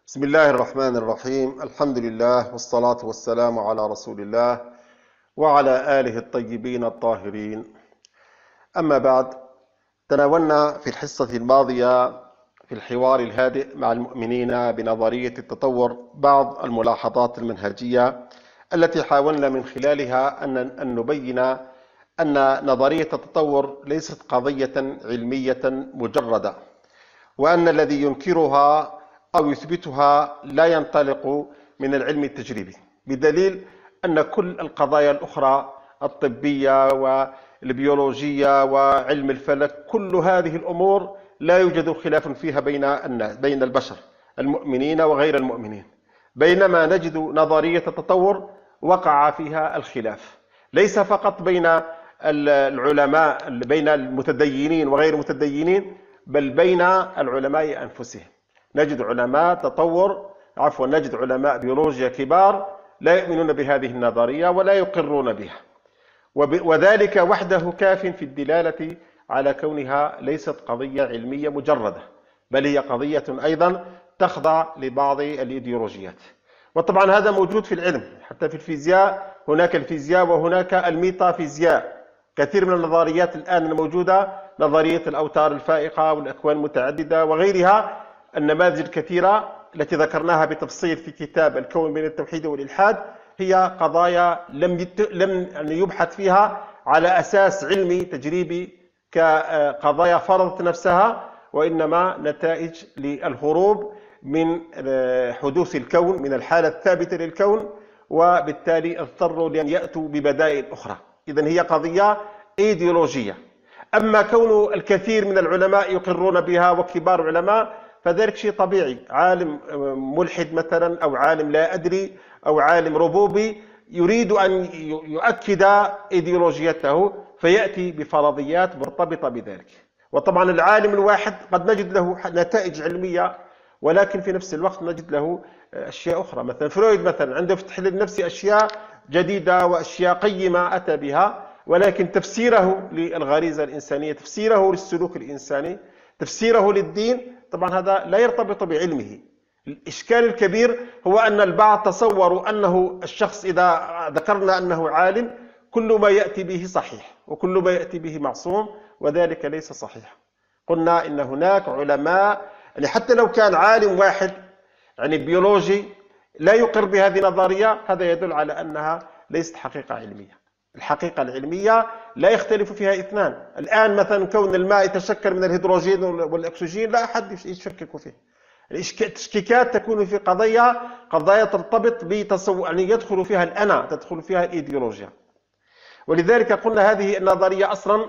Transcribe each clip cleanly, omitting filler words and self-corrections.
بسم الله الرحمن الرحيم. الحمد لله والصلاة والسلام على رسول الله وعلى آله الطيبين الطاهرين. أما بعد، تناولنا في الحصة الماضية في الحوار الهادئ مع المؤمنين بنظرية التطور بعض الملاحظات المنهجية التي حاولنا من خلالها أن نبين أن نظرية التطور ليست قضية علمية مجردة، وأن الذي ينكرها أو يثبتها لا ينطلق من العلم التجريبي، بدليل أن كل القضايا الأخرى الطبية والبيولوجية وعلم الفلك كل هذه الأمور لا يوجد خلاف فيها بين البشر المؤمنين وغير المؤمنين، بينما نجد نظرية التطور وقع فيها الخلاف ليس فقط بين العلماء بين المتدينين وغير المتدينين، بل بين العلماء أنفسهم. نجد نجد علماء بيولوجيا كبار لا يؤمنون بهذه النظرية ولا يقرون بها، وذلك وحده كاف في الدلالة على كونها ليست قضية علمية مجردة، بل هي قضية أيضا تخضع لبعض الإيديولوجيات. وطبعا هذا موجود في العلم، حتى في الفيزياء هناك الفيزياء وهناك الميتافيزياء. كثير من النظريات الآن الموجودة، نظرية الأوتار الفائقة والأكوان المتعددة وغيرها، النماذج الكثيرة التي ذكرناها بتفصيل في كتاب الكون بين التوحيد والإلحاد، هي قضايا لم يبحث فيها على أساس علمي تجريبي كقضايا فرضت نفسها، وإنما نتائج للهروب من حدوث الكون، من الحالة الثابتة للكون، وبالتالي اضطروا لأن يأتوا ببدائل أخرى. إذن هي قضية إيديولوجية. أما كون الكثير من العلماء يقرون بها وكبار علماء فذلك شيء طبيعي. عالم ملحد مثلا أو عالم لا أدري أو عالم ربوبي يريد أن يؤكد إيديولوجيته فيأتي بفرضيات مرتبطة بذلك. وطبعا العالم الواحد قد نجد له نتائج علمية، ولكن في نفس الوقت نجد له أشياء أخرى. مثلا فرويد مثلا عنده في التحليل النفسي أشياء جديدة وأشياء قيمة أتى بها، ولكن تفسيره للغريزة الإنسانية، تفسيره للسلوك الإنساني، تفسيره للدين، طبعا هذا لا يرتبط بعلمه. الإشكال الكبير هو أن البعض تصوروا أنه الشخص إذا ذكرنا أنه عالم كل ما يأتي به صحيح وكل ما يأتي به معصوم، وذلك ليس صحيح. قلنا إن هناك علماء، يعني حتى لو كان عالم واحد بيولوجي لا يقر بهذه النظرية، هذا يدل على أنها ليست حقيقة علمية. الحقيقة العلمية لا يختلف فيها اثنان. الآن مثلا كون الماء يتشكل من الهيدروجين والأكسجين لا أحد يشكك فيه. التشكيكات تكون في قضايا ترتبط بتصور، يدخل فيها الأنا، تدخل فيها الإيديولوجيا. ولذلك قلنا هذه النظرية أصلا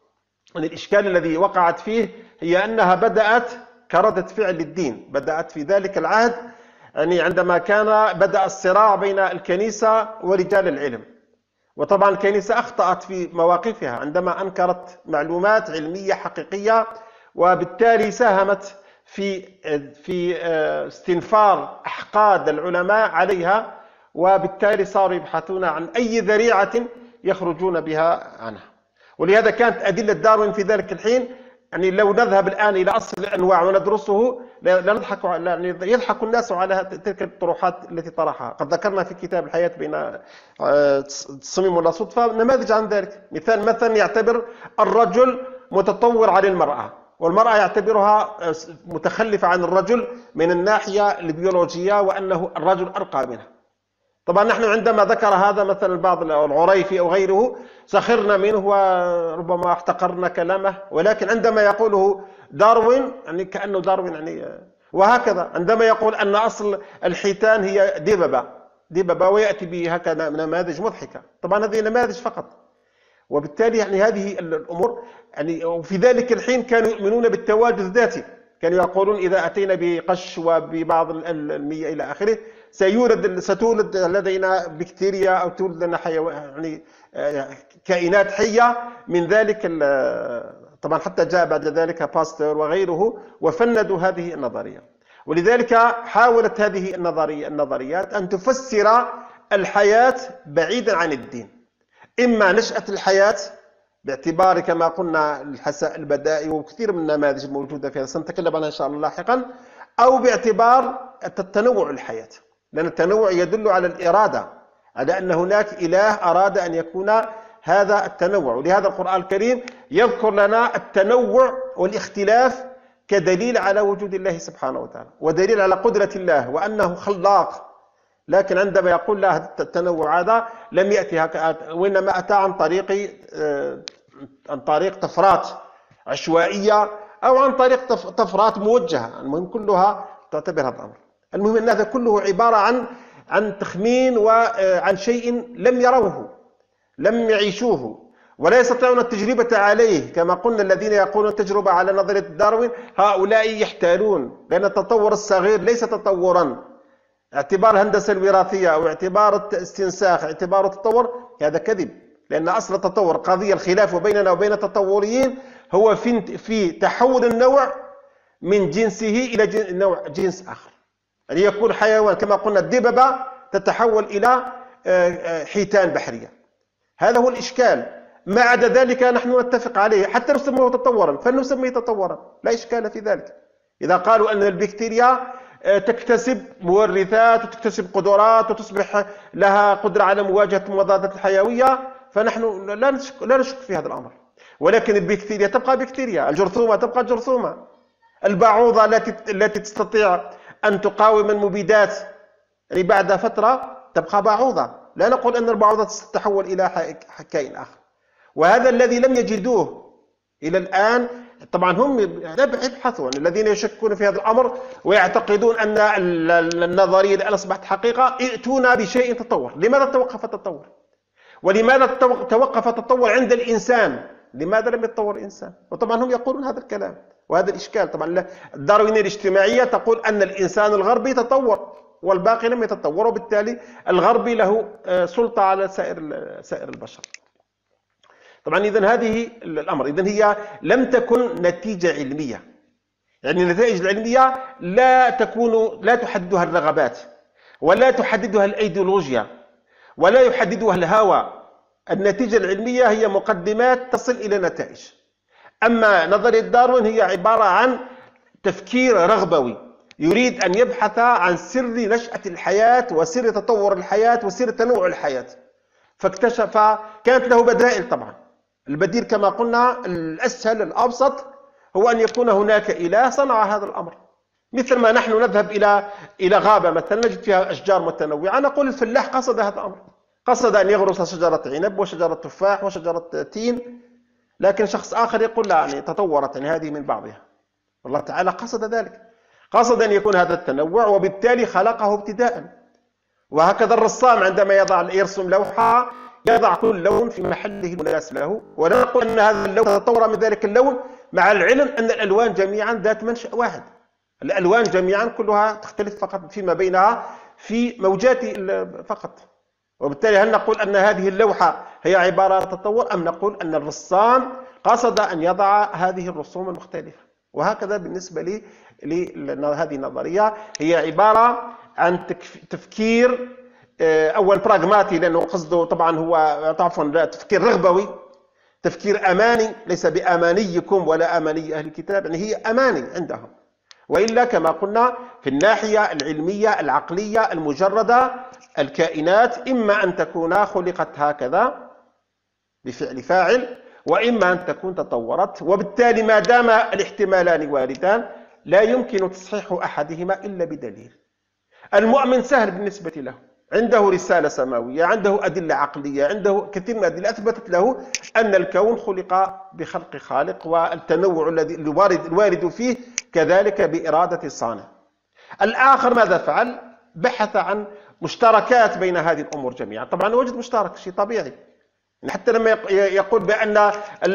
الإشكال الذي وقعت فيه هي أنها بدأت كردة فعل للدين، بدأت في ذلك العهد عندما بدأ الصراع بين الكنيسة ورجال العلم. وطبعا الكنيسة أخطأت في مواقفها عندما أنكرت معلومات علمية حقيقية، وبالتالي ساهمت في استنفار أحقاد العلماء عليها، وبالتالي صاروا يبحثون عن أي ذريعة يخرجون بها عنها. ولهذا كانت أدلة داروين في ذلك الحين، لو نذهب الآن إلى أصل الأنواع وندرسه يضحك الناس على تلك الطروحات التي طرحها. قد ذكرنا في كتاب الحياة بين الصميم والصدفة نماذج عن ذلك. مثلا يعتبر الرجل متطور عن المرأة، والمرأة يعتبرها متخلفة عن الرجل من الناحية البيولوجية، وأنه الرجل أرقى منها. طبعا نحن عندما ذكر هذا مثلا بعض العريفي أو غيره سخرنا منه وربما احتقرنا كلامه، ولكن عندما يقوله داروين كأنه داروين وهكذا عندما يقول أن أصل الحيتان هي دببة ويأتي به هكذا نماذج مضحكة. طبعا هذه نماذج فقط. وبالتالي هذه الأمور وفي ذلك الحين كانوا يؤمنون بالتواجد الذاتي، كانوا يقولون إذا أتينا بقش وببعض المية إلى آخره ستولد لدينا بكتيريا أو تولد لنا حيوان، كائنات حية من ذلك. طبعا حتى جاء بعد ذلك باستور وغيره وفندوا هذه النظرية. ولذلك حاولت هذه النظريات أن تفسر الحياة بعيدا عن الدين، إما نشأة الحياة باعتبار كما قلنا الحساء البدائي وكثير من النماذج الموجودة فيها سنتكلم عنها إن شاء الله لاحقا، أو باعتبار التنوع الحياة، لأن التنوع يدل على الإرادة، على أن هناك إله أراد أن يكون هذا التنوع. ولهذا القرآن الكريم يذكر لنا التنوع والاختلاف كدليل على وجود الله سبحانه وتعالى، ودليل على قدرة الله وأنه خلاق. لكن عندما يقول لا التنوع هذا لم يأتي هكذا، وإنما أتى عن طريق طفرات عشوائية أو عن طريق طفرات موجهة. المهم كلها تعتبر هذا الأمر. المهم أن هذا كله عبارة عن تخمين وعن شيء لم يروه، لم يعيشوه، ولا يستطيعون التجربة عليه. كما قلنا الذين يقولون التجربة على نظرية داروين هؤلاء يحتالون، لأن التطور الصغير ليس تطورا. اعتبار الهندسة الوراثية أو اعتبار الاستنساخ اعتبار التطور هذا كذب، لأن أصل التطور قضية الخلاف بيننا وبين التطوريين هو في تحول النوع من جنسه إلى جنس آخر. يعني يكون حيوان كما قلنا الدببة تتحول إلى حيتان بحرية، هذا هو الإشكال. ما عدا ذلك نحن نتفق عليه، حتى نسميه تطورا فلنسميه تطورا، لا إشكال في ذلك. إذا قالوا أن البكتيريا تكتسب مورثات وتكتسب قدرات وتصبح لها قدرة على مواجهة المضادات الحيوية، فنحن لا نشك في هذا الأمر. ولكن البكتيريا تبقى بكتيريا، الجرثومة تبقى جرثومة، البعوضة التي تستطيع أن تقاوم المبيدات يعني بعد فترة تبقى بعوضة. لا نقول أن البعوضة ستتحول إلى كائن آخر، وهذا الذي لم يجدوه إلى الآن. طبعا هم يبحثون، الذين يشكون في هذا الأمر ويعتقدون أن النظرية الآن أصبحت حقيقة، ائتونا بشيء تطور. لماذا توقف التطور؟ ولماذا توقف التطور عند الإنسان؟ لماذا لم يتطور الإنسان؟ وطبعا هم يقولون هذا الكلام وهذا الإشكال. طبعا الداروينية الاجتماعية تقول أن الإنسان الغربي تطور والباقي لم يتطور، وبالتالي الغربي له سلطة على سائر البشر. طبعا إذن هذه الأمر، إذن هي لم تكن نتيجة علمية. يعني النتائج العلمية لا تحددها الرغبات، ولا تحددها الأيديولوجيا، ولا يحددها الهوى. النتيجة العلمية هي مقدمات تصل إلى نتائج. أما نظرية داروين هي عبارة عن تفكير رغبوي يريد أن يبحث عن سر نشأة الحياة وسر تطور الحياة وسر تنوع الحياة، فاكتشف كانت له بدائل. طبعا البديل كما قلنا الأسهل الأبسط هو أن يكون هناك إله صنع هذا الأمر. مثل ما نحن نذهب إلى غابة مثلا نجد فيها أشجار متنوعة، نقول الفلاح قصد هذا الأمر، قصد أن يغرس شجرة عنب وشجرة تفاح وشجرة تين، لكن شخص آخر يقول لا يعني تطورت يعني هذه من بعضها. الله تعالى قصد ذلك، قصد أن يكون هذا التنوع وبالتالي خلقه ابتداء. وهكذا الرسام عندما يرسم لوحة يضع كل لون في محله المناسب له، ولا نقول أن هذا اللون تطور من ذلك اللون، مع العلم أن الألوان جميعا ذات منشأ واحد. الألوان جميعا كلها تختلف فقط فيما بينها في موجات فقط. وبالتالي هل نقول أن هذه اللوحة هي عبارة عن تطور، أم نقول أن الرسام قصد أن يضع هذه الرسوم المختلفة؟ وهكذا بالنسبة لهذه النظرية هي عبارة عن تفكير أول براغماتي، لأنه قصده طبعا هو عفوا تفكير رغبوي، تفكير أماني، ليس بأمانيكم ولا أماني أهل الكتاب، يعني هي أماني عندهم. وإلا كما قلنا في الناحية العلمية العقلية المجردة الكائنات إما أن تكون خلقت هكذا بفعل فاعل، وإما أن تكون تطورت. وبالتالي ما دام الاحتمالان واردان لا يمكن تصحيح أحدهما إلا بدليل. المؤمن سهل بالنسبة له، عنده رسالة سماوية، عنده أدلة عقلية، عنده كثير من الأدلة أثبتت له أن الكون خلق بخلق خالق، والتنوع الوارد فيه كذلك بإرادة الصانع. الآخر ماذا فعل؟ بحث عن مشتركات بين هذه الأمور جميعا. طبعا وجد مشترك، شيء طبيعي. حتى لما يقول بأن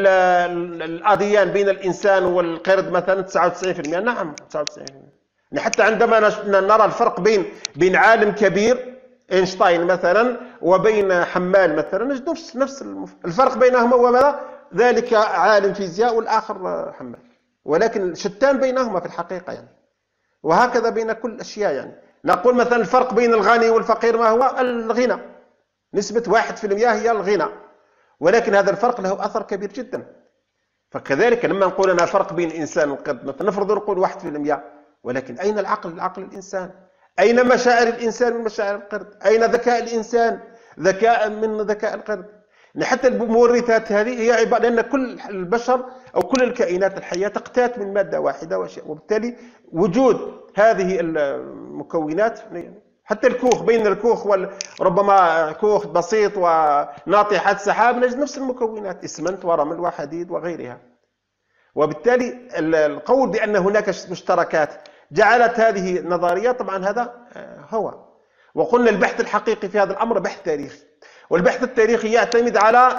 الأديان بين الإنسان والقرد مثلا 99%، نعم 99%. حتى عندما نرى الفرق بين عالم كبير اينشتاين مثلا وبين حمال مثلا نجد نفس الفرق بينهما، وماذا؟ ذلك عالم فيزياء والآخر حمال، ولكن شتان بينهما في الحقيقة يعني. وهكذا بين كل الأشياء يعني. نقول مثلا الفرق بين الغني والفقير ما هو؟ الغنى، نسبة 1% هي الغنى، ولكن هذا الفرق له أثر كبير جدا. فكذلك لما نقول أنا فرق بين الإنسان والقرد مثلا نفرض نقول 1%، ولكن أين العقل؟ العقل الإنسان. أين مشاعر الإنسان من مشاعر القرد؟ أين ذكاء الإنسان ذكاء من ذكاء القرد؟ يعني حتى المورثات هذه هي عبارة، لأن كل البشر أو كل الكائنات الحية تقتات من مادة واحدة، وبالتالي وجود هذه المكونات، حتى الكوخ، بين الكوخ وربما كوخ بسيط وناطحات سحاب نجد نفس المكونات، إسمنت ورمل وحديد وغيرها. وبالتالي القول بأن هناك مشتركات جعلت هذه النظرية، طبعا هذا هو. وقلنا البحث الحقيقي في هذا الأمر بحث تاريخي، والبحث التاريخي يعتمد على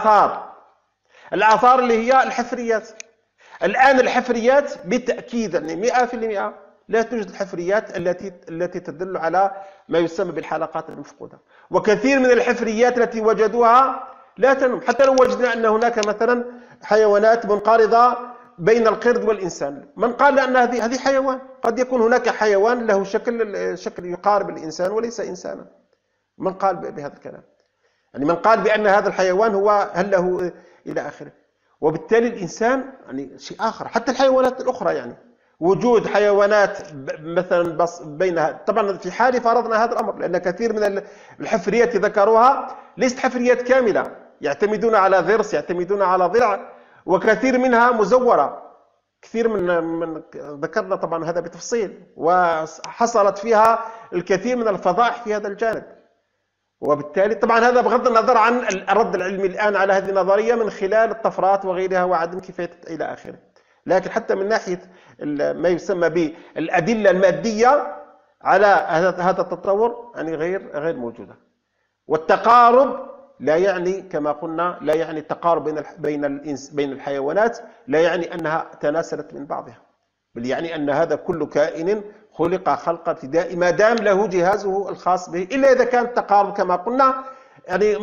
الآثار اللي هي الحفريات. الآن الحفريات بالتأكيد 100% لا توجد الحفريات التي تدل على ما يسمى بالحلقات المفقودة، وكثير من الحفريات التي وجدوها لا تنم. حتى لو وجدنا أن هناك مثلا حيوانات منقرضة بين القرد والإنسان، من قال أن هذه حيوان؟ قد يكون هناك حيوان له شكل يقارب الإنسان وليس إنسانا. من قال بهذا الكلام؟ يعني من قال بأن هذا الحيوان هل له إلى آخره. وبالتالي الإنسان يعني شيء آخر. حتى الحيوانات الأخرى، يعني وجود حيوانات مثلا بينها، طبعا في حال فرضنا هذا الأمر، لأن كثير من الحفريات ذكروها ليست حفريات كاملة، يعتمدون على ضرس، يعتمدون على ضلع، وكثير منها مزورة. كثير من ذكرنا طبعا هذا بتفصيل، وحصلت فيها الكثير من الفضائح في هذا الجانب. وبالتالي طبعا هذا بغض النظر عن الرد العلمي الآن على هذه النظرية من خلال الطفرات وغيرها وعدم كفاية إلى آخره، لكن حتى من ناحية ما يسمى بالأدلة المادية على هذا التطور يعني غير موجودة. والتقارب لا يعني كما قلنا، لا يعني التقارب بين الحيوانات، لا يعني أنها تناسلت من بعضها، بل يعني أن هذا كل كائن خلق خلق ابتدائي ما دام له جهازه الخاص به، إلا إذا كان التقارب كما قلنا يعني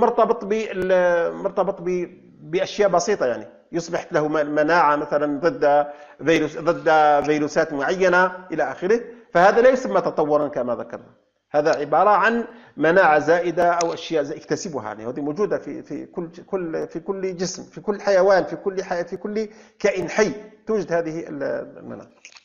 مرتبط بأشياء بسيطة، يعني يصبح له مناعة مثلا ضد فيروسات معينة إلى آخره، فهذا لا يسمى تطورا كما ذكرنا. هذا عبارة عن مناعة زائدة أو أشياء يكتسبها، يعني هذه موجودة في كل جسم، في كل حيوان، في كل كائن حي توجد هذه المناعة.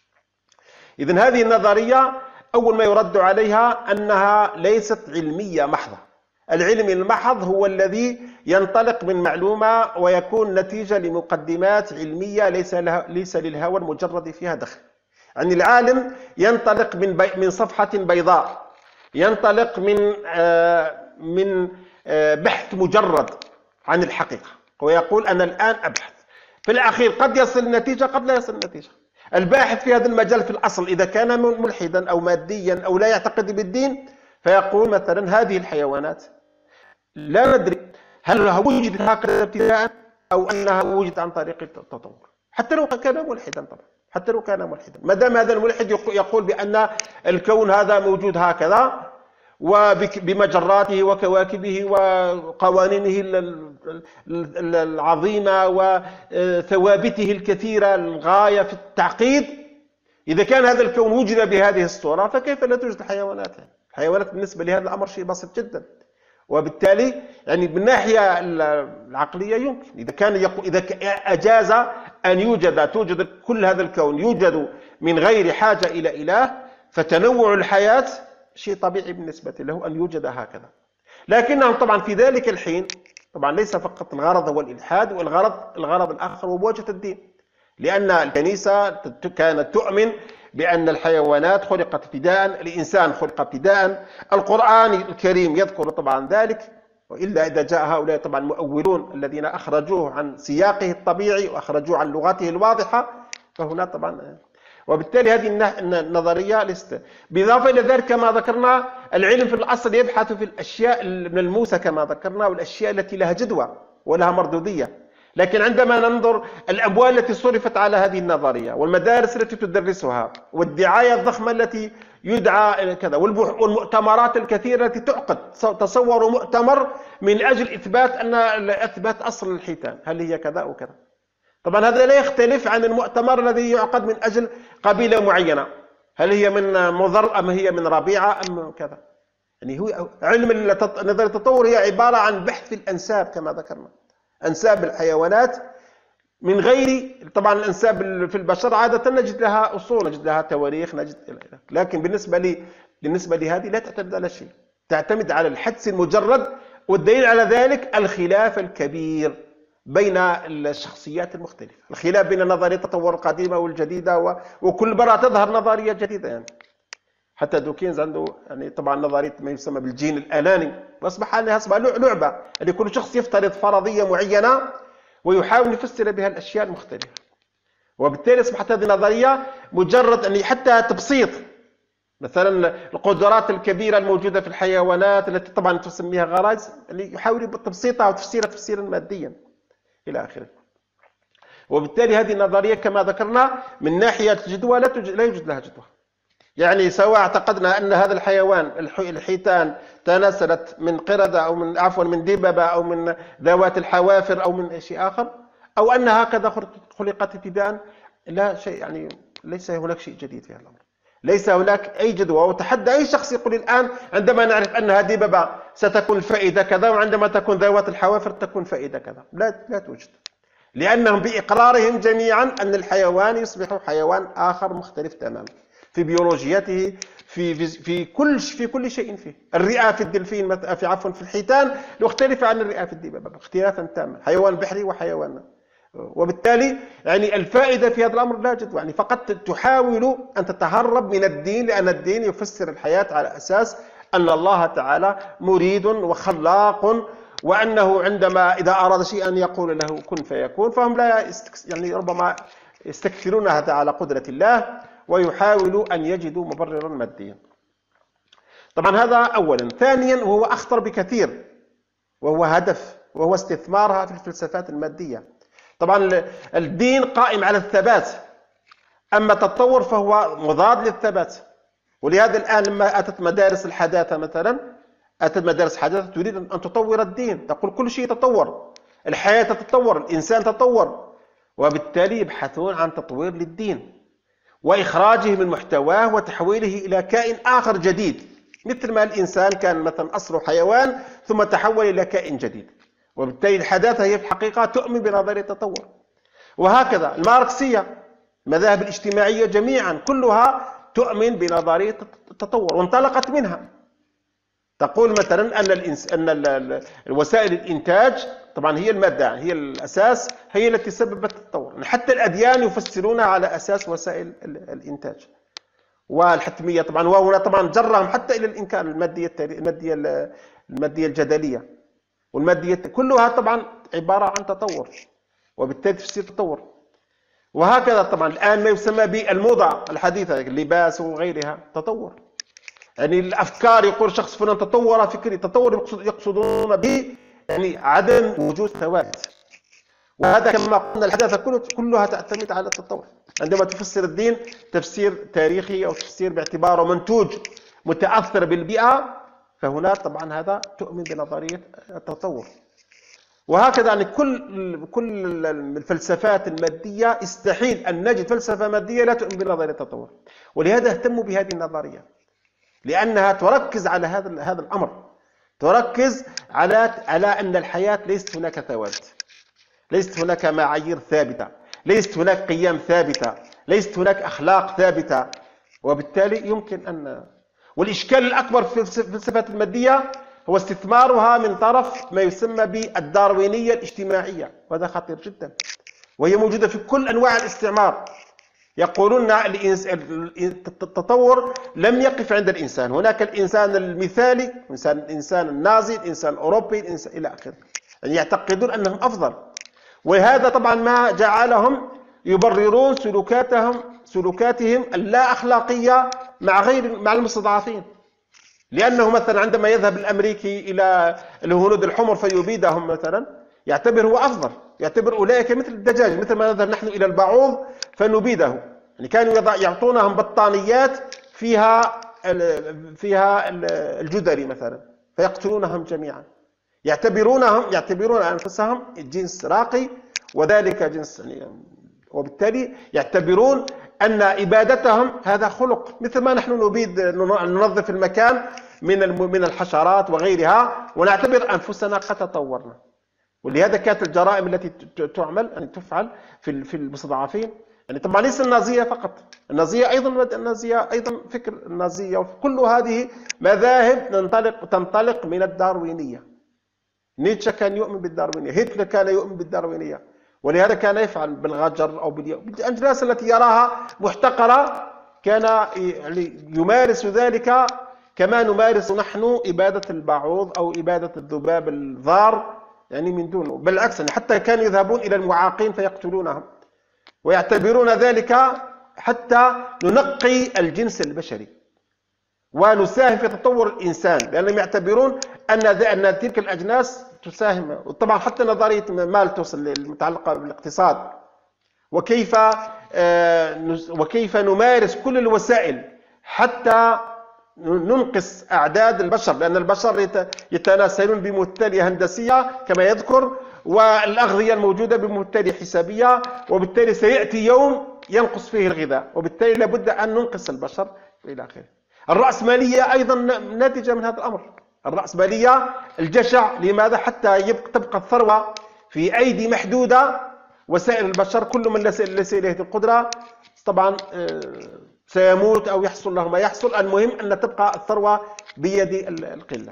إذن هذه النظرية أول ما يرد عليها أنها ليست علمية محضة. العلم المحض هو الذي ينطلق من معلومة ويكون نتيجة لمقدمات علمية ليس للهوى المجرد فيها دخل. يعني العالم ينطلق من صفحة بيضاء، ينطلق من بحث مجرد عن الحقيقة، ويقول أنا الآن أبحث. في الأخير قد يصل النتيجة، قد لا يصل النتيجة. الباحث في هذا المجال في الأصل إذا كان ملحدا أو ماديا أو لا يعتقد بالدين، فيقول مثلا هذه الحيوانات لا ندري هل وجدت هكذا ابتداء أو أنها وجدت عن طريق التطور، حتى لو كان ملحدا. طبعا حتى لو كان ملحدا، ما دام هذا الملحد يقول بأن الكون هذا موجود هكذا وبمجراته وكواكبه وقوانينه العظيمة وثوابته الكثيرة الغاية في التعقيد، إذا كان هذا الكون وجد بهذه الصورة فكيف لا توجد الحيوانات؟ الحيوانات بالنسبة لهذا الأمر شيء بسيط جدا. وبالتالي يعني بالناحية العقلية يمكن، إذا أجاز أن توجد كل هذا الكون يوجد من غير حاجة إلى إله، فتنوع الحياة شيء طبيعي بالنسبة له أن يوجد هكذا. لكنهم طبعا في ذلك الحين طبعا ليس فقط الغرض هو الإلحاد، والغرض الآخر هو مواجهة الدين، لأن الكنيسة كانت تؤمن بأن الحيوانات خلقت ابتداء، الإنسان خلق ابتداء. القرآن الكريم يذكر طبعا ذلك، وإلا إذا جاء هؤلاء طبعا المؤولون الذين أخرجوه عن سياقه الطبيعي وأخرجوه عن لغته الواضحة، فهنا طبعا. وبالتالي هذه النظرية لست. بالإضافة إلى ذلك كما ذكرنا العلم في الأصل يبحث في الأشياء الملموسة كما ذكرنا، والأشياء التي لها جدوى ولها مردودية. لكن عندما ننظر الأموال التي صرفت على هذه النظرية، والمدارس التي تدرسها، والدعاية الضخمة التي يدعى كذا، والمؤتمرات الكثيرة التي تعقد، تصوروا مؤتمر من أجل إثبات أصل الحيتان، هل هي كذا أو كذا؟ طبعا هذا لا يختلف عن المؤتمر الذي يعقد من أجل قبيلة معينة، هل هي من مضر أم هي من ربيعة أم كذا. يعني هو علم نظرية التطور هي عبارة عن بحث في الأنساب كما ذكرنا، أنساب الحيوانات من غير طبعا الأنساب في البشر عادة نجد لها أصول، نجد لها تواريخ، لكن بالنسبة بالنسبة لهذه لا تعتمد على شيء، تعتمد على الحدس المجرد، والدليل على ذلك الخلاف الكبير بين الشخصيات المختلفة، الخلاف بين نظرية التطور القديمة والجديدة، وكل مرة تظهر نظرية جديدة. يعني حتى دوكينز عنده يعني طبعا نظرية ما يسمى بالجين الأناني، وأصبح لعبة، يعني كل شخص يفترض فرضية معينة ويحاول يفسر بها الأشياء المختلفة، وبالتالي أصبحت هذه النظرية مجرد يعني حتى تبسيط مثلا القدرات الكبيرة الموجودة في الحيوانات التي طبعا تسميها غرائز، اللي يحاول تبسيطها وتفسيرها تفسيرا ماديا إلى آخره. وبالتالي هذه النظرية كما ذكرنا من ناحية الجدوى لا يوجد لها جدوى. يعني سواء اعتقدنا أن هذا الحيوان الحيتان تناسلت من قردة أو من دببة أو من ذوات الحوافر أو من شيء آخر، أو أن هكذا خلقت ابتداء، لا شيء، يعني ليس هناك شيء جديد في هذا الأمر، ليس هناك أي جدوى. وتحدى أي شخص يقول الآن عندما نعرف أنها دببة ستكون الفائدة كذا، وعندما تكون ذوات الحوافر تكون فائدة كذا، لا توجد، لأنهم بإقرارهم جميعا أن الحيوان يصبح حيوان آخر مختلف تماما في بيولوجيته، في كل شيء فيه. الرئة في الدلفين في الحيتان مختلفة عن الرئة في الدببة اختلافا تاما، حيوان بحري وحيوان. وبالتالي يعني الفائدة في هذا الأمر لا جدوى، يعني فقط تحاول أن تتهرب من الدين، لأن الدين يفسر الحياة على أساس أن الله تعالى مريد وخلاق، وأنه عندما إذا أراد شيئا يقول له كن فيكون. فهم لا يعني ربما يستكثرون هذا على قدرة الله، ويحاولوا أن يجدوا مبررا ماديا. طبعا هذا أولا. ثانيا وهو أخطر بكثير، وهو استثمارها في الفلسفات المادية. طبعا الدين قائم على الثبات، أما التطور فهو مضاد للثبات. ولهذا الآن لما أتت مدارس الحداثة مثلا، تريد أن تطور الدين، تقول كل شيء يتطور، الحياة تتطور، الإنسان تطور، وبالتالي يبحثون عن تطوير للدين وإخراجه من محتواه وتحويله إلى كائن آخر جديد، مثل ما الإنسان كان مثلا أصله حيوان ثم تحول إلى كائن جديد. وبالتالي الحداثة هي في الحقيقة تؤمن بنظرية التطور. وهكذا الماركسية، المذاهب الاجتماعية جميعا كلها تؤمن بنظرية التطور وانطلقت منها. تقول مثلا أن وسائل الإنتاج طبعا هي المادة، هي الأساس، هي التي سببت التطور. حتى الأديان يفسرونها على أساس وسائل الإنتاج والحتمية طبعا، وهنا طبعا جرهم حتى إلى الإنكار المادية الجدلية، والمادية كلها طبعا عبارة عن تطور، وبالتالي تفسير تطور. وهكذا طبعا الآن ما يسمى بالموضة الحديثة، اللباس وغيرها تطور. يعني الأفكار، يقول شخص فلان تطور فكري، تطور يقصدون به يعني عدم وجود ثوابت. وهذا كما قلنا الحداثة كلها تعتمد على التطور. عندما تفسر الدين تفسير تاريخي أو تفسير باعتباره منتوج متأثر بالبيئة، فهنا طبعا هذا تؤمن بنظرية التطور. وهكذا يعني كل الفلسفات المادية استحيل أن نجد فلسفة مادية لا تؤمن بنظرية التطور. ولهذا اهتموا بهذه النظرية، لأنها تركز على هذا الأمر، تركز على أن الحياة ليست هناك ثوابت، ليست هناك معايير ثابتة، ليست هناك قيم ثابتة، ليست هناك أخلاق ثابتة. وبالتالي يمكن أن والإشكال الأكبر في الفلسفات المادية هو استثمارها من طرف ما يسمى بالداروينية الاجتماعية، وهذا خطير جدا، وهي موجودة في كل أنواع الاستعمار. يقولون التطور لم يقف عند الإنسان، هناك الإنسان المثالي، الإنسان النازي، الإنسان الأوروبي، الإنسان إلى آخره، يعني يعتقدون أنهم أفضل. وهذا طبعا ما جعلهم يبررون سلوكاتهم اللا أخلاقية مع المستضعفين. لأنه مثلا عندما يذهب الأمريكي إلى الهنود الحمر فيبيدهم مثلا، يعتبر هو أفضل، يعتبر أولئك مثل الدجاج، مثل ما نذهب نحن إلى البعوض فنبيده. يعني كانوا يعطونهم بطانيات فيها الجدري مثلا فيقتلونهم جميعا، يعتبرون أنفسهم جنس راقي، وذلك جنس وبالتالي يعتبرون أن إبادتهم هذا خلق، مثل ما نحن ننظف المكان من الحشرات وغيرها، ونعتبر أنفسنا قد تطورنا. ولهذا كانت الجرائم التي تفعل في المستضعفين يعني طبعا ليس النازية فقط، النازية أيضا فكر النازية، وكل هذه مذاهب تنطلق من الداروينية. نيتشه كان يؤمن بالداروينية، هتلر كان يؤمن بالداروينية، ولهذا كان يفعل بالغجر أو بالأجناس التي يراها محتقرة، كان يمارس ذلك كما نمارس نحن إبادة البعوض أو إبادة الذباب الضار، يعني من دونه، بالعكس يعني حتى كانوا يذهبون إلى المعاقين فيقتلونهم، ويعتبرون ذلك حتى ننقي الجنس البشري ونساهم في تطور الإنسان، لأنهم يعتبرون أن تلك الأجناس تساهم. وطبعا حتى نظرية مالتوس المتعلقة بالاقتصاد، وكيف نمارس كل الوسائل حتى ننقص أعداد البشر، لأن البشر يتناسلون بمثالية هندسية كما يذكر، والأغذية الموجودة بمثالية حسابية، وبالتالي سيأتي يوم ينقص فيه الغذاء، وبالتالي لابد أن ننقص البشر إلى آخره. الرأسمالية أيضا ناتجة من هذا الأمر، الرأسمالية الجشع، لماذا؟ حتى تبقى الثروة في أيدي محدودة، وسائر البشر كل من ليس إليه القدرة طبعا سيموت أو يحصل له ما يحصل، المهم أن تبقى الثروة بيد القلة.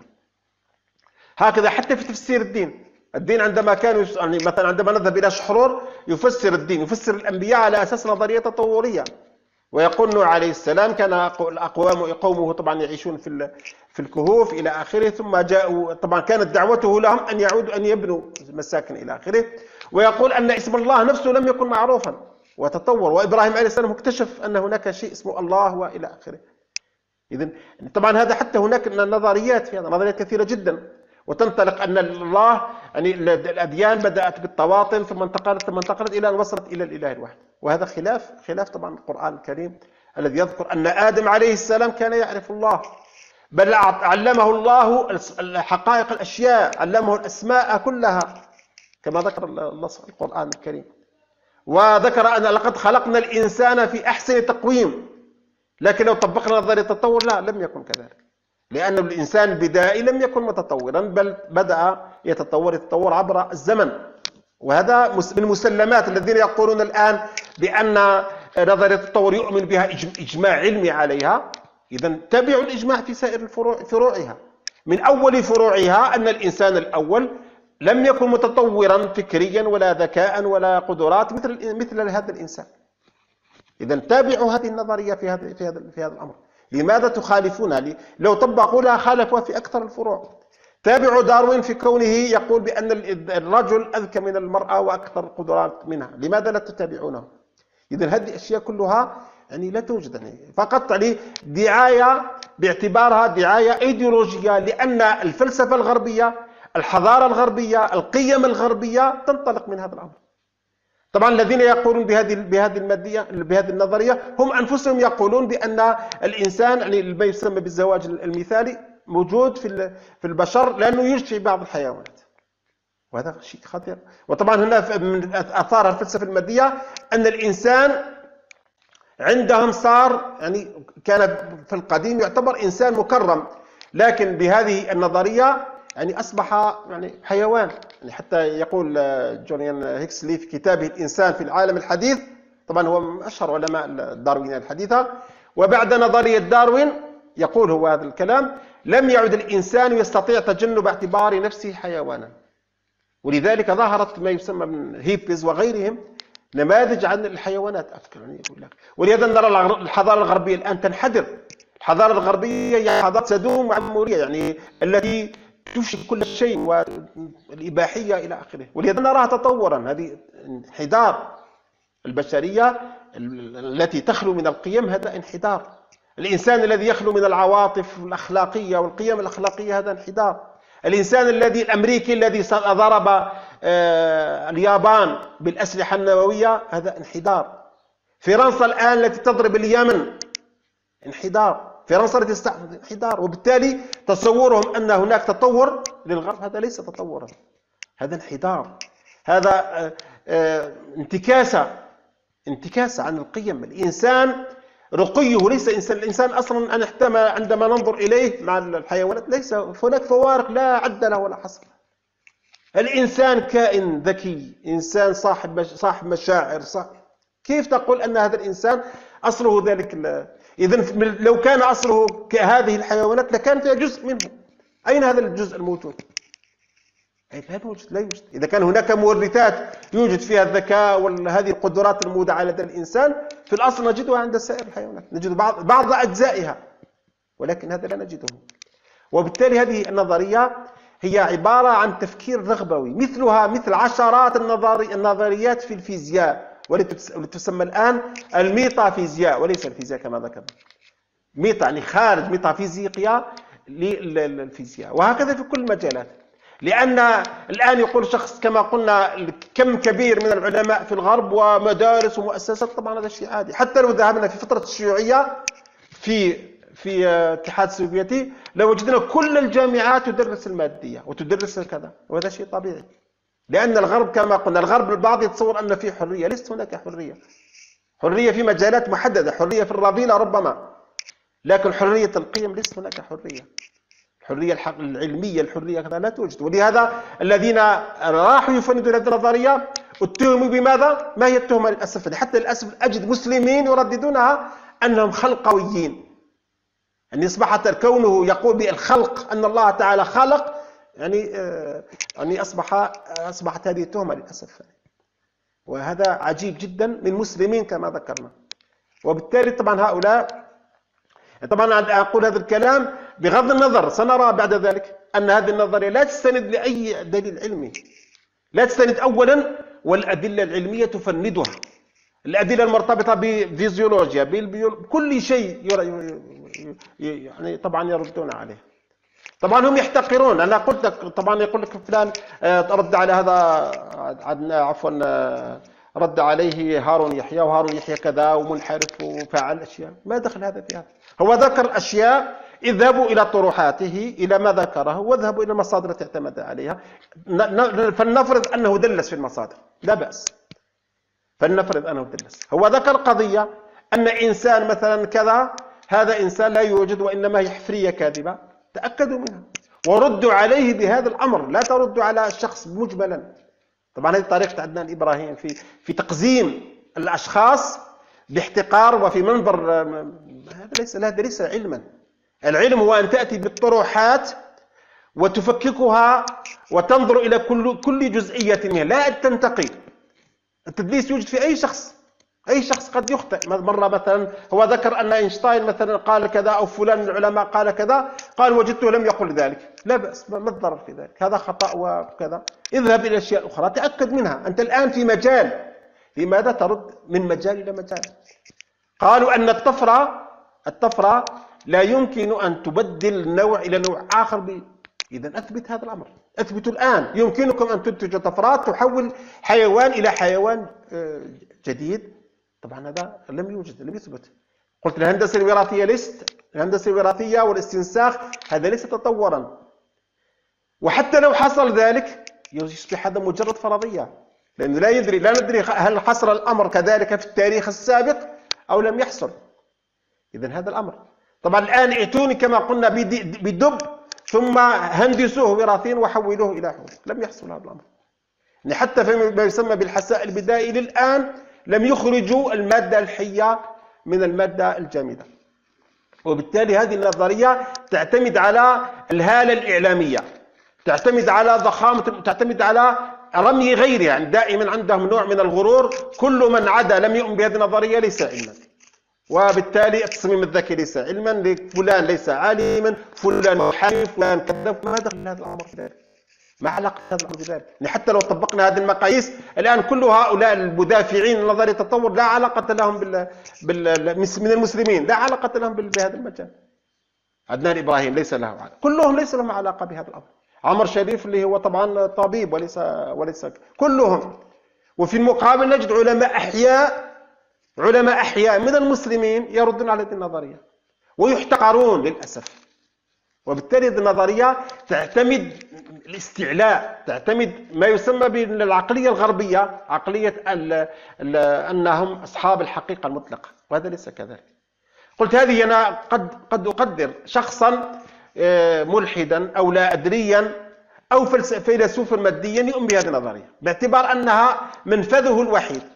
هكذا حتى في تفسير الدين عندما كانوا يعني مثلا عندما نذهب إلى شحرور يفسر الدين، يفسر الأنبياء على أساس نظرية تطورية، ويقول نوح عليه السلام كان قومه طبعا يعيشون في الكهوف إلى آخره، ثم جاءوا طبعا كانت دعوته لهم أن يعودوا أن يبنوا مساكن إلى آخره، ويقول أن اسم الله نفسه لم يكن معروفا وتطور، وإبراهيم عليه السلام اكتشف أن هناك شيء اسمه الله وإلى آخره. إذن طبعا هذا حتى هناك نظريات في هذا، نظريات كثيرة جدا، وتنطلق أن الله يعني الأديان بدأت بالطواطن ثم انتقلت إلى أن وصلت إلى الإله الواحد، وهذا خلاف طبعا القرآن الكريم الذي يذكر أن آدم عليه السلام كان يعرف الله، بل علمه الله حقائق الأشياء، علمه الأسماء كلها كما ذكر القرآن الكريم، وذكر أن لقد خلقنا الإنسان في أحسن تقويم، لكن لو طبقنا نظرية التطور لم يكن كذلك، لأن الإنسان البدائي لم يكن متطورا، بل بدأ يتطور عبر الزمن. وهذا من مسلمات الذين يقولون الآن بأن نظرية التطور يؤمن بها إجماع علمي عليها، إذا تبعوا الإجماع في سائر فروعها. من أول فروعها أن الإنسان الأول لم يكن متطورا فكريا ولا ذكاء ولا قدرات مثل هذا الإنسان. إذا تابعوا هذه النظرية في هذا الأمر. لماذا تخالفونها؟ لو طبقوا لها خالفوها في أكثر الفروع. تابعوا داروين في كونه يقول بأن الرجل أذكى من المرأة وأكثر قدرات منها، لماذا لا تتابعونه؟ إذا هذه الأشياء كلها يعني لا توجد، يعني فقط يعني دعاية باعتبارها دعاية أيديولوجية، لأن الفلسفة الغربية، الحضارة الغربية، القيم الغربية تنطلق من هذا الأمر. طبعا الذين يقولون بهذه النظرية هم أنفسهم يقولون بأن الإنسان يعني ما يسمى بالزواج المثالي موجود في البشر، لأنه يشبه بعض الحيوانات، وهذا شيء خطير. وطبعا هنا من آثار الفلسفة المادية أن الإنسان عندهم صار يعني كان في القديم يعتبر إنسان مكرم، لكن بهذه النظرية يعني أصبح يعني حيوان. يعني حتى يقول جوليان هيكسلي في كتابه الإنسان في العالم الحديث، طبعا هو من أشهر علماء الداروينية الحديثة، وبعد نظرية داروين يقول هو هذا الكلام: لم يعد الإنسان يستطيع تجنب اعتبار نفسه حيوانا. ولذلك ظهرت ما يسمى من هيبيز وغيرهم نماذج عن الحيوانات أفكر يعني يقول لك. ولهذا نرى الحضارة الغربية الآن تنحدر. الحضارة الغربية هي حضارة سدوم وعمورية، يعني التي تفشي كل شيء والإباحية إلى آخره. ولهذا نراها تطورا، هذه انحدار البشرية التي تخلو من القيم، هذا انحدار. الإنسان الذي يخلو من العواطف الأخلاقية والقيم الأخلاقية هذا انحدار. الإنسان الأمريكي الذي ضرب اليابان بالأسلحة النووية هذا انحدار. فرنسا الآن التي تضرب اليمن انحدار. فرنسا التي تستعمل انحدار. وبالتالي تصورهم أن هناك تطور للغرب هذا ليس تطورا، هذا انحدار، هذا انتكاسة عن القيم. الإنسان رقيه ليس الإنسان أصلا أن عندما ننظر إليه مع الحيوانات ليس هناك فوارق لا عد له ولا حصر. الإنسان كائن ذكي، إنسان صاحب مشاعر، كيف تقول أن هذا الإنسان أصله ذلك؟ إذن لو كان أصله كهذه الحيوانات لكان فيها جزء منه. أين هذا الجزء الموجود؟ لا يوجد، لا يوجد. إذا كان هناك مورثات يوجد فيها الذكاء وهذه القدرات المودعة لدى الإنسان، في الأصل نجدها عند سائر الحيوانات، نجد بعض أجزائها، ولكن هذا لا نجده. وبالتالي هذه النظرية هي عبارة عن تفكير رغبوي، مثل عشرات النظريات في الفيزياء والتي تسمى الآن الميتافيزياء وليس الفيزياء كما ذكرنا. ميتا يعني خارج، ميتافيزيقيا للفيزياء، وهكذا في كل المجالات. لأن الآن يقول شخص كما قلنا كم كبير من العلماء في الغرب ومدارس ومؤسسات، طبعا هذا شيء عادي. حتى لو ذهبنا في فترة الشيوعية في الاتحاد السوفيتي لوجدنا كل الجامعات تدرس المادية وتدرس كذا، وهذا شيء طبيعي. لأن الغرب كما قلنا، الغرب البعض يتصور أن فيه حرية، ليست هناك حرية. حرية في مجالات محددة، حرية في الرذيلة ربما، لكن حرية القيم ليست هناك حرية. الحرية العلمية، الحرية كذا لا توجد. ولهذا الذين راحوا يفندوا هذه النظرية اتهموا بماذا؟ ما هي التهمة للأسف؟ حتى للأسف أجد مسلمين يرددونها أنهم خلقويين. يعني أصبحت كونه يقول بالخلق أن الله تعالى خلق، يعني أصبحت هذه التهمة للأسف. وهذا عجيب جدا من مسلمين كما ذكرنا. وبالتالي طبعا هؤلاء، طبعا أقول هذا الكلام بغض النظر، سنرى بعد ذلك أن هذه النظرية لا تستند لأي دليل علمي، لا تستند أولا، والأدلة العلمية تفندها. الأدلة المرتبطة بفيزيولوجيا كل شيء يعني طبعا يردون عليه. طبعا هم يحتقرون. أنا قلت لك طبعا يقول لك فلان رد على هذا، عفوا رد عليه هارون يحيى، وهارون يحيى كذا ومنحرف وفعل أشياء. ما دخل هذا في هذا؟ هو ذكر أشياء، اذهبوا إلى طروحاته، إلى ما ذكره، واذهبوا إلى المصادر التي اعتمد عليها. فلنفرض أنه دلس في المصادر، لا بأس، فلنفرض أنه دلس. هو ذكر قضية أن إنسان مثلا كذا، هذا إنسان لا يوجد وإنما هي حفرية كاذبة، تأكدوا منها وردوا عليه بهذا الأمر، لا تردوا على الشخص مجملا. طبعا هذه طريقة عدنان إبراهيم في تقزيم الأشخاص باحتقار وفي منبر. هذا ليس علما. العلم هو أن تأتي بالطروحات وتفككها وتنظر إلى كل جزئية منها، لا تنتقي. التدليس يوجد في أي شخص، أي شخص قد يخطئ. مرة مثلا هو ذكر أن أينشتاين مثلا قال كذا، أو فلان من العلماء قال كذا، قال وجدته لم يقل ذلك. لا بأس، ما الضرر في ذلك؟ هذا خطأ وكذا. اذهب إلى الأشياء الأخرى تأكد منها. أنت الآن في مجال، لماذا ترد من مجال إلى مجال؟ قالوا أن الطفرة لا يمكن أن تبدل النوع إلى نوع آخر. إذا أثبت هذا الأمر، أثبتوا الآن. يمكنكم أن تنتجوا طفرات تحول حيوان إلى حيوان جديد. طبعا هذا لم يوجد، لم يثبت. قلت الهندسة الوراثية والاستنساخ هذا ليس تطورا. وحتى لو حصل ذلك يصبح هذا مجرد فرضية، لأنه لا ندري هل حصل الأمر كذلك في التاريخ السابق أو لم يحصل. إذن هذا الأمر. طبعا الآن ائتوني كما قلنا بدب ثم هندسوه وراثيا وحولوه إلى حوت، لم يحصل هذا الأمر. يعني حتى فيما يسمى بالحساء البدائي للآن لم يخرجوا المادة الحية من المادة الجامدة. وبالتالي هذه النظرية تعتمد على الهالة الإعلامية، تعتمد على ضخامة، تعتمد على رمي غيره. يعني دائما عندهم نوع من الغرور، كل من عدا لم يؤمن بهذه النظرية ليس علما. وبالتالي التصميم الذكي ليس علما، فلان ليس عالما، فلان محارب، فلان كذب. ما دخل هذا الأمر في ذلك؟ ما علاقة هذا الأمر بذلك؟ يعني حتى لو طبقنا هذه المقاييس الآن، كل هؤلاء المدافعين نظرية التطور لا علاقة لهم من المسلمين، لا علاقة لهم بهذا المجال. عدنان إبراهيم ليس له علاقة، كلهم ليس لهم علاقة بهذا الأمر. عمر شريف اللي هو طبعا طبيب وليس كلهم. وفي المقابل نجد علماء أحياء من المسلمين يردون على هذه النظرية ويحتقرون للأسف. وبالتالي هذه النظرية تعتمد الاستعلاء، تعتمد ما يسمى بالعقلية الغربية، عقلية أنهم أصحاب الحقيقة المطلقة، وهذا ليس كذلك. قلت هذه أنا قد أقدر شخصا ملحدا أو لا أدريا أو فيلسوفا ماديا يؤمن بهذه النظرية باعتبار أنها منفذه الوحيد.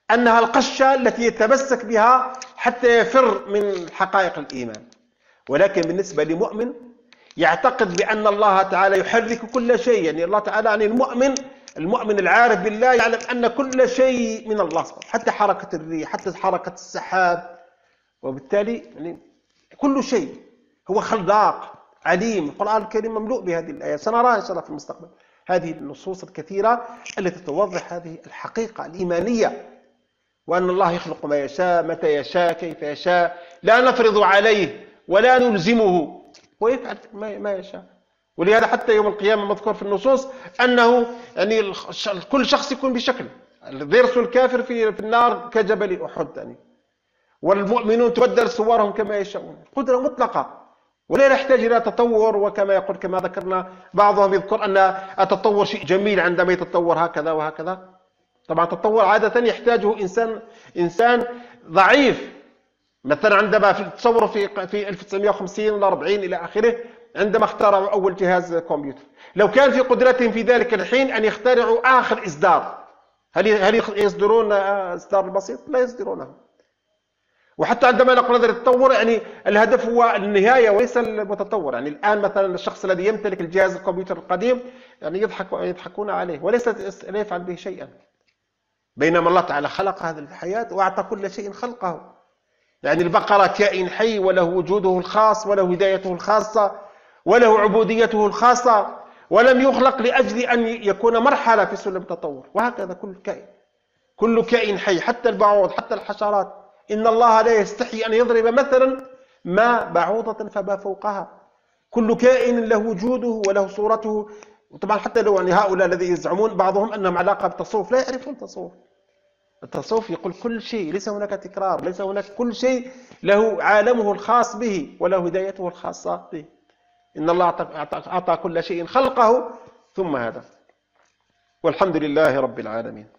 أنها القشة التي يتمسك بها حتى يفر من حقائق الإيمان. ولكن بالنسبة لمؤمن يعتقد بأن الله تعالى يحرك كل شيء، يعني الله تعالى، يعني المؤمن العارف بالله يعلم أن كل شيء من الله سبحانه، حتى حركة الريح، حتى حركة السحاب، وبالتالي يعني كل شيء هو خلاق عليم. القرآن الكريم مملوء بهذه الآيات، سنراها إن شاء الله في المستقبل، هذه النصوص الكثيرة التي توضح هذه الحقيقة الإيمانية، وأن الله يخلق ما يشاء متى يشاء كيف يشاء، لا نفرض عليه ولا نلزمه، ويفعل ما يشاء. ولهذا حتى يوم القيامة مذكور في النصوص أنه يعني كل شخص يكون بشكل، ضرس الكافر في النار كجبل أحد، يعني والمؤمنون تبدل صورهم كما يشاءون، قدرة مطلقة ولا يحتاج إلى تطور. وكما يقول كما ذكرنا بعضهم يذكر أن التطور شيء جميل عندما يتطور هكذا وهكذا. طبعا التطور عادة يحتاجه إنسان ضعيف. مثلا عندما تصوروا في 1950 ولا 40 إلى آخره، عندما اخترعوا أول جهاز كمبيوتر، لو كان في قدرتهم في ذلك الحين أن يخترعوا آخر إصدار، هل يصدرون إصدار بسيط؟ لا يصدرونه. وحتى عندما نقول هذا التطور، يعني الهدف هو النهاية وليس المتطور. يعني الآن مثلا الشخص الذي يمتلك الجهاز الكمبيوتر القديم يعني يضحكون عليه وليس لا يفعل به شيئا، بينما الله تعالى خلق هذه الحياة وأعطى كل شيء خلقه. يعني البقرة كائن حي وله وجوده الخاص وله هدايته الخاصة وله عبوديته الخاصة، ولم يخلق لأجل أن يكون مرحلة في سلم التطور. وهكذا كل كائن حي، حتى البعوض، حتى الحشرات. إن الله لا يستحي أن يضرب مثلا ما بعوضة فما فوقها. كل كائن له وجوده وله صورته. وطبعا حتى لو يعني هؤلاء الذين يزعمون بعضهم أنهم علاقة بالتصوف، لا يعرفون التصوف. التصوف يقول كل شيء، ليس هناك تكرار، ليس هناك، كل شيء له عالمه الخاص به وله هدايته الخاصة به. إن الله أعطى كل شيء خلقه ثم هذا. والحمد لله رب العالمين.